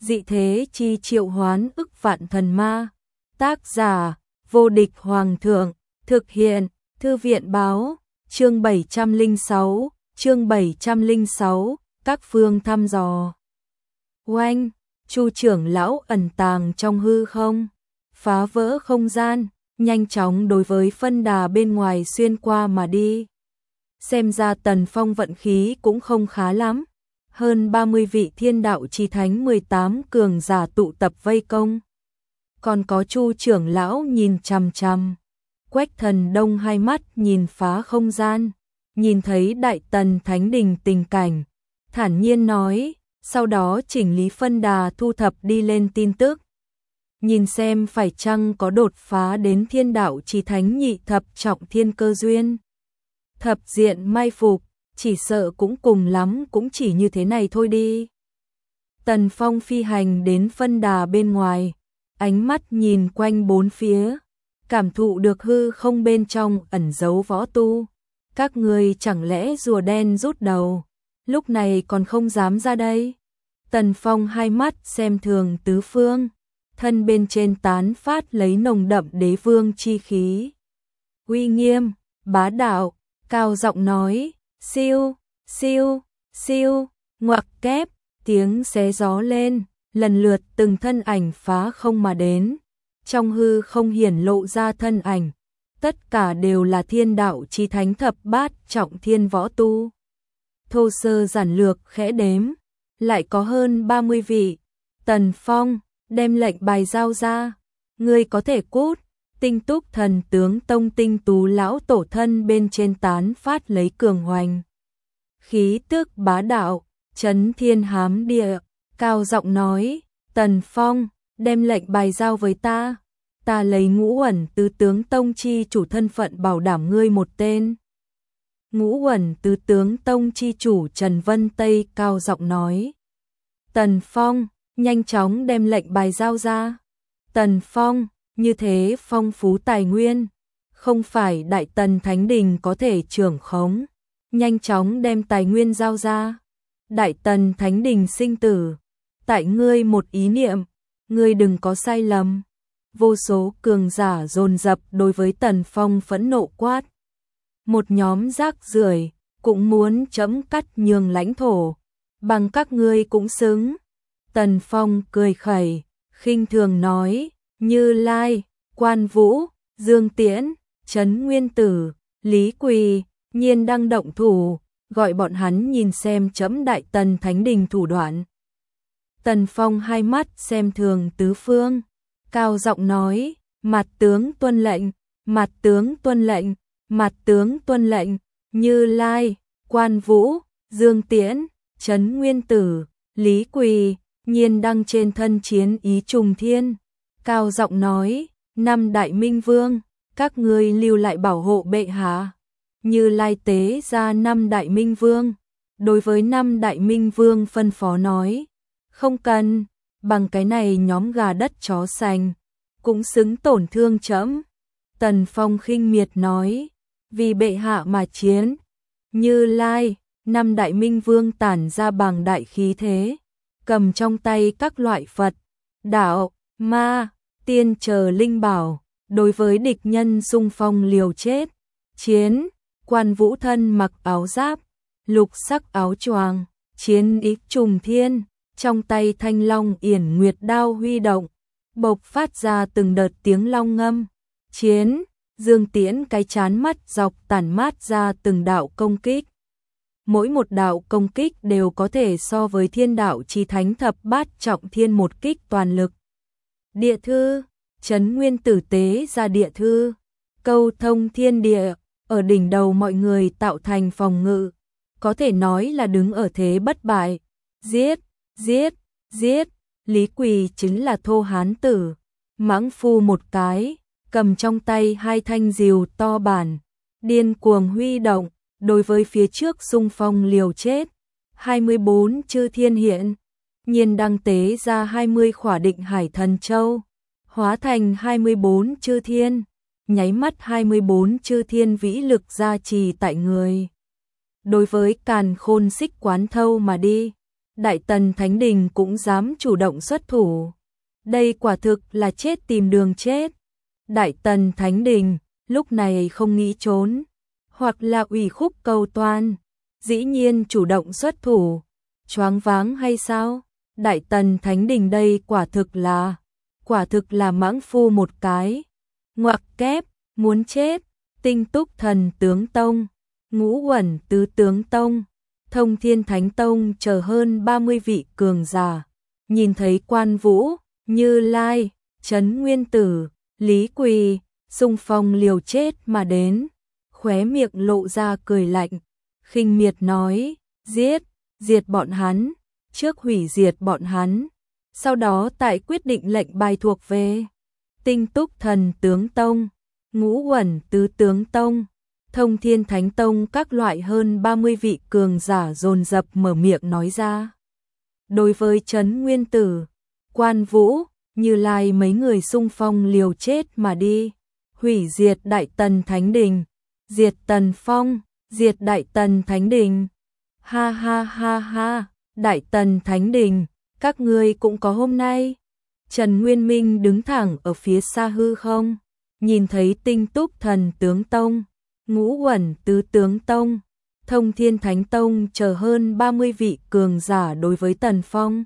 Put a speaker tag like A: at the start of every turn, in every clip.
A: dị thế chi triệu hoán ức vạn thần ma. Tác giả, vô địch hoàng thượng, thực hiện, thư viện báo, chương 706, các phương thăm dò. Oanh, Chu trưởng lão ẩn tàng trong hư không, phá vỡ không gian, nhanh chóng đối với phân đà bên ngoài xuyên qua mà đi. Xem ra Tần Phong vận khí cũng không khá lắm. Hơn 30 vị thiên đạo chi thánh 18 cường giả tụ tập vây công. Còn có Chu trưởng lão nhìn chằm chằm. Quách Thần Đông hai mắt nhìn phá không gian, nhìn thấy Đại Tần Thánh Đình tình cảnh, thản nhiên nói, sau đó chỉnh lý phân đà thu thập đi lên tin tức. Nhìn xem phải chăng có đột phá đến thiên đạo chi thánh nhị thập trọng thiên cơ duyên. Thập diện mai phục, chỉ sợ cũng cùng lắm cũng chỉ như thế này thôi đi. Tần Phong phi hành đến phân đà bên ngoài, ánh mắt nhìn quanh bốn phía, cảm thụ được hư không bên trong ẩn giấu võ tu. Các người chẳng lẽ rùa đen rút đầu, lúc này còn không dám ra đây. Tần Phong hai mắt xem thường tứ phương, thân bên trên tán phát lấy nồng đậm đế vương chi khí. Uy nghiêm, bá đạo, cao giọng nói, siêu, siêu, siêu, ngoặc kép, tiếng xé gió lên, lần lượt từng thân ảnh phá không mà đến. Trong hư không hiển lộ ra thân ảnh, tất cả đều là thiên đạo chi thánh thập bát trọng thiên võ tu. Thô sơ giản lược khẽ đếm, lại có hơn 30 vị. Tần Phong đem lệnh bài giao ra, ngươi có thể cút. Tinh Túc Thần Tướng Tông Tinh Tú lão tổ thân bên trên tán phát lấy cường hoành. Khí tức bá đạo, chấn thiên hám địa, cao giọng nói, Tần Phong, đem lệnh bài giao với ta. Ta lấy Ngũ Uẩn Tứ Tướng Tông chi chủ thân phận bảo đảm ngươi một tên. Ngũ Uẩn Tứ Tướng Tông chi chủ Trần Vân Tây cao giọng nói. Tần Phong, nhanh chóng đem lệnh bài giao ra. Tần Phong, như thế phong phú tài nguyên, không phải Đại Tần Thánh Đình có thể trưởng khống. Nhanh chóng đem tài nguyên giao ra. Đại Tần Thánh Đình sinh tử, tại ngươi một ý niệm, ngươi đừng có sai lầm. Vô số cường giả dồn dập đối với Tần Phong phẫn nộ quát. Một nhóm rác rưởi cũng muốn chấm cắt nhường lãnh thổ, bằng các ngươi cũng xứng. Tần Phong cười khẩy, khinh thường nói, Như Lai, Quan Vũ, Dương Tiễn, Trấn Nguyên Tử, Lý Quỳ, Nhiên đang động thủ, gọi bọn hắn nhìn xem chấm Đại Tần Thánh Đình thủ đoạn. Tần Phong hai mắt xem thường tứ phương, cao giọng nói, mặt tướng tuân lệnh, mặt tướng tuân lệnh, mặt tướng tuân lệnh. Như Lai, Quan Vũ, Dương Tiễn, Trấn Nguyên Tử, Lý Quỳ, Nhiên đăng trên thân chiến ý trùng thiên, cao giọng nói, năm đại minh vương, các ngươi lưu lại bảo hộ bệ hạ. Như Lai tế ra năm đại minh vương, đối với năm đại minh vương phân phó nói, không cần, bằng cái này nhóm gà đất chó sành, cũng xứng tổn thương trẫm. Tần Phong khinh miệt nói, vì bệ hạ mà chiến. Như Lai, năm đại minh vương tản ra bằng đại khí thế, cầm trong tay các loại Phật, đạo, ma, tiên chờ linh bảo, đối với địch nhân xung phong liều chết. Chiến, Quan Vũ thân mặc áo giáp, lục sắc áo choàng, chiến ý trùng thiên, trong tay thanh long yển nguyệt đao huy động, bộc phát ra từng đợt tiếng long ngâm. Chiến, Dương Tiễn cái chán mắt dọc tản mát ra từng đạo công kích. Mỗi một đạo công kích đều có thể so với thiên đạo chi thánh thập bát trọng thiên một kích toàn lực. Địa thư, Trấn Nguyên Tử tế ra địa thư, câu thông thiên địa, ở đỉnh đầu mọi người tạo thành phòng ngự, có thể nói là đứng ở thế bất bại. Giết, giết, giết, Lý Quỳ chính là thô hán tử, mãng phu một cái, cầm trong tay hai thanh rìu to bản, điên cuồng huy động, đối với phía trước xung phong liều chết. 24 chư thiên hiện, Nhiên đăng tế ra 20 khỏa định hải thần châu, hóa thành 24 chư thiên, nháy mắt 24 chư thiên vĩ lực gia trì tại người. Đối với càn khôn xích quán thâu mà đi, Đại Tần Thánh Đình cũng dám chủ động xuất thủ. Đây quả thực là chết tìm đường chết. Đại Tần Thánh Đình lúc này không nghĩ trốn, hoặc là ủy khúc cầu toàn, dĩ nhiên chủ động xuất thủ. Choáng váng hay sao? Đại Tần Thánh Đình đây quả thực là mãng phu một cái. Ngoặc kép, muốn chết. Tinh Túc Thần Tướng Tông, Ngũ Uẩn Tứ Tướng Tông, Thông Thiên Thánh Tông chờ hơn 30 vị cường giả, nhìn thấy Quan Vũ, Như Lai, Trấn Nguyên Tử, Lý Quỳ, xung phong liều chết mà đến, khóe miệng lộ ra cười lạnh, khinh miệt nói, diệt bọn hắn, trước hủy diệt bọn hắn, sau đó tại quyết định lệnh bài thuộc về Tinh Túc Thần Tướng Tông, Ngũ Uẩn Tứ Tướng Tông, Thông Thiên Thánh Tông các loại hơn 30 vị cường giả dồn dập mở miệng nói ra. Đối với Trấn Nguyên Tử, Quan Vũ, Như Lai mấy người xung phong liều chết mà đi, hủy diệt Đại Tần Thánh Đình, diệt Tần Phong, diệt Đại Tần Thánh Đình. Ha ha ha ha, Đại Tần Thánh Đình, các ngươi cũng có hôm nay. Trần Nguyên Minh đứng thẳng ở phía xa hư không, nhìn thấy Tinh Túc Thần Tướng Tông, Ngũ Uẩn Tứ Tướng Tông, Thông Thiên Thánh Tông chờ hơn 30 vị cường giả đối với Tần Phong,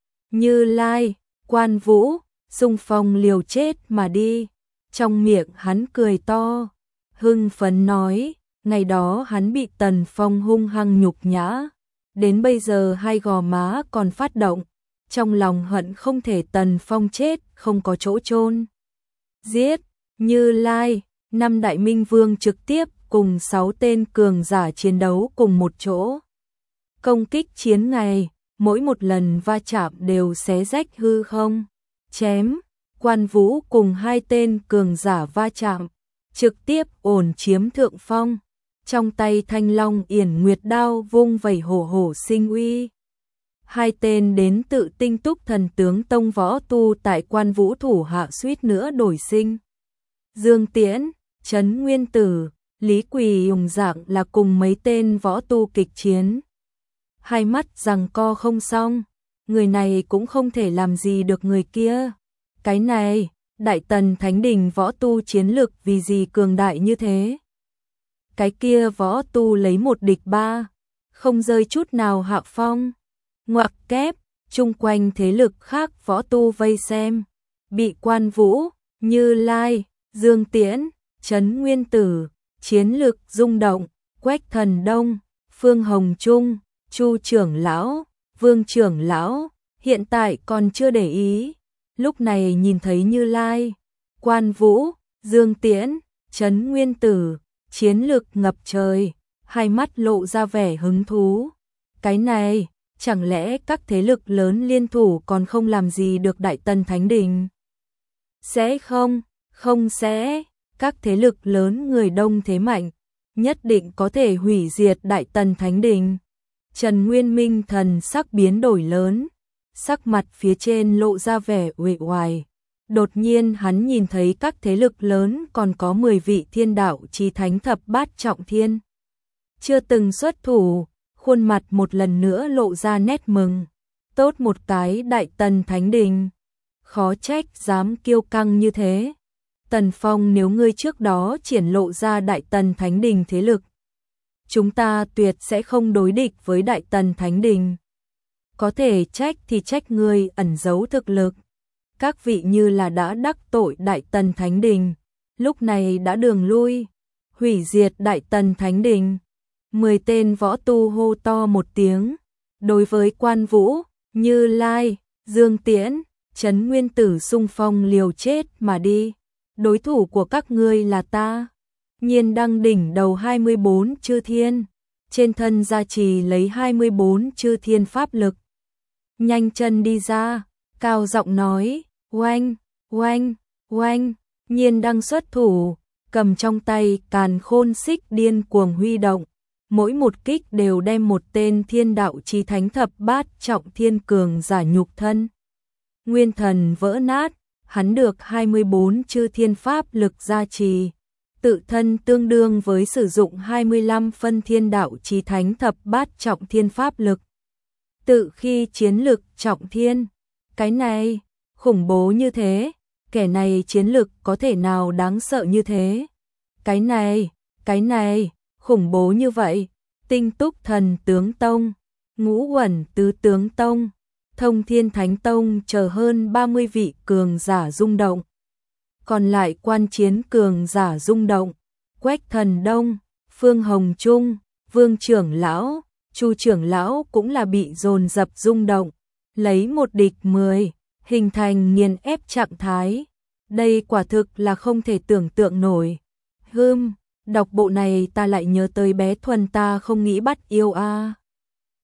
A: Như Lai, Quan Vũ, xung phong liều chết mà đi. Trong miệng hắn cười to, hưng phấn nói, ngày đó hắn bị Tần Phong hung hăng nhục nhã, đến bây giờ hai gò má còn phát động, trong lòng hận không thể Tần Phong chết không có chỗ chôn. Giết, Như Lai, 5 đại minh vương trực tiếp cùng 6 tên cường giả chiến đấu cùng một chỗ. Công kích chiến ngày, mỗi một lần va chạm đều xé rách hư không, chém. Quan Vũ cùng 2 tên cường giả va chạm, trực tiếp ổn chiếm thượng phong, trong tay Thanh Long Yển Nguyệt đao vung vẩy hổ hổ sinh uy. 2 tên đến tự Tinh Túc Thần Tướng Tông võ tu tại Quan Vũ thủ hạ suýt nữa đổi sinh. Dương Tiễn, Trấn Nguyên Tử, Lý Quỳ dùng dạng là cùng mấy tên võ tu kịch chiến. Hai mắt giằng co không xong, người này cũng không thể làm gì được người kia. Cái này, Đại Tần Thánh Đình võ tu chiến lực vì gì cường đại như thế? Cái kia võ tu lấy 1 địch 3, không rơi chút nào hạ phong. Ngoặc kép, chung quanh thế lực khác võ tu vây xem, bị Quan Vũ, Như Lai, Dương Tiễn, Trấn Nguyên Tử, chiến lực rung động, Quách Thần Đông, Phương Hồng Trung, Chu trưởng lão, Vương trưởng lão, hiện tại còn chưa để ý. Lúc này nhìn thấy Như Lai, Quan Vũ, Dương Tiễn, Trấn Nguyên Tử, chiến lực ngập trời, hai mắt lộ ra vẻ hứng thú. Cái này, chẳng lẽ các thế lực lớn liên thủ còn không làm gì được Đại Tần Thánh Đình? Sẽ không sẽ, các thế lực lớn người đông thế mạnh, nhất định có thể hủy diệt Đại Tần Thánh Đình. Trần Nguyên Minh thần sắc biến đổi lớn, sắc mặt phía trên lộ ra vẻ uể oải. Đột nhiên hắn nhìn thấy các thế lực lớn còn có 10 vị thiên đạo chí thánh thập bát trọng thiên chưa từng xuất thủ, khuôn mặt một lần nữa lộ ra nét mừng. Tốt một cái Đại Tần Thánh Đình, khó trách dám kiêu căng như thế. Tần Phong, nếu ngươi trước đó triển lộ ra Đại Tần Thánh Đình thế lực, chúng ta tuyệt sẽ không đối địch với Đại Tần Thánh Đình. Có thể trách thì trách ngươi ẩn giấu thực lực. Các vị như là đã đắc tội Đại Tần Thánh Đình, lúc này đã đường lui, hủy diệt Đại Tần Thánh Đình. 10 tên võ tu hô to một tiếng, đối với Quan Vũ, Như Lai, Dương Tiễn, Trấn Nguyên Tử xung phong liều chết mà đi. Đối thủ của các ngươi là ta. Nhiên đăng đỉnh đầu 24 chư thiên, trên thân gia trì lấy 24 chư thiên pháp lực. Nhanh chân đi ra, cao giọng nói, oanh, oanh, oanh, Nhiên đăng xuất thủ, cầm trong tay càn khôn xích điên cuồng huy động. Mỗi một kích đều đem một tên thiên đạo chí thánh thập bát trọng thiên cường giả nhục thân. Nguyên thần vỡ nát, hắn được 24 chư thiên pháp lực gia trì, tự thân tương đương với sử dụng 25 phân thiên đạo chí thánh thập bát trọng thiên pháp lực. tự khi chiến lực trọng thiên. Cái này, khủng bố như thế, kẻ này chiến lực có thể nào đáng sợ như thế? Cái này, khủng bố như vậy, Tinh Túc Thần Tướng Tông, Ngũ Uẩn Tứ Tướng Tông, Thông Thiên Thánh Tông chờ hơn 30 vị cường giả rung động. Còn lại quan chiến cường giả rung động, Quách Thần Đông, Phương Hồng Trung, Vương trưởng lão, Chu trưởng lão cũng là bị dồn dập rung động, lấy một địch 10, hình thành nghiền ép trạng thái. Đây quả thực là không thể tưởng tượng nổi. Đọc bộ này ta lại nhớ tới bé Thuần ta không nghĩ bắt yêu a.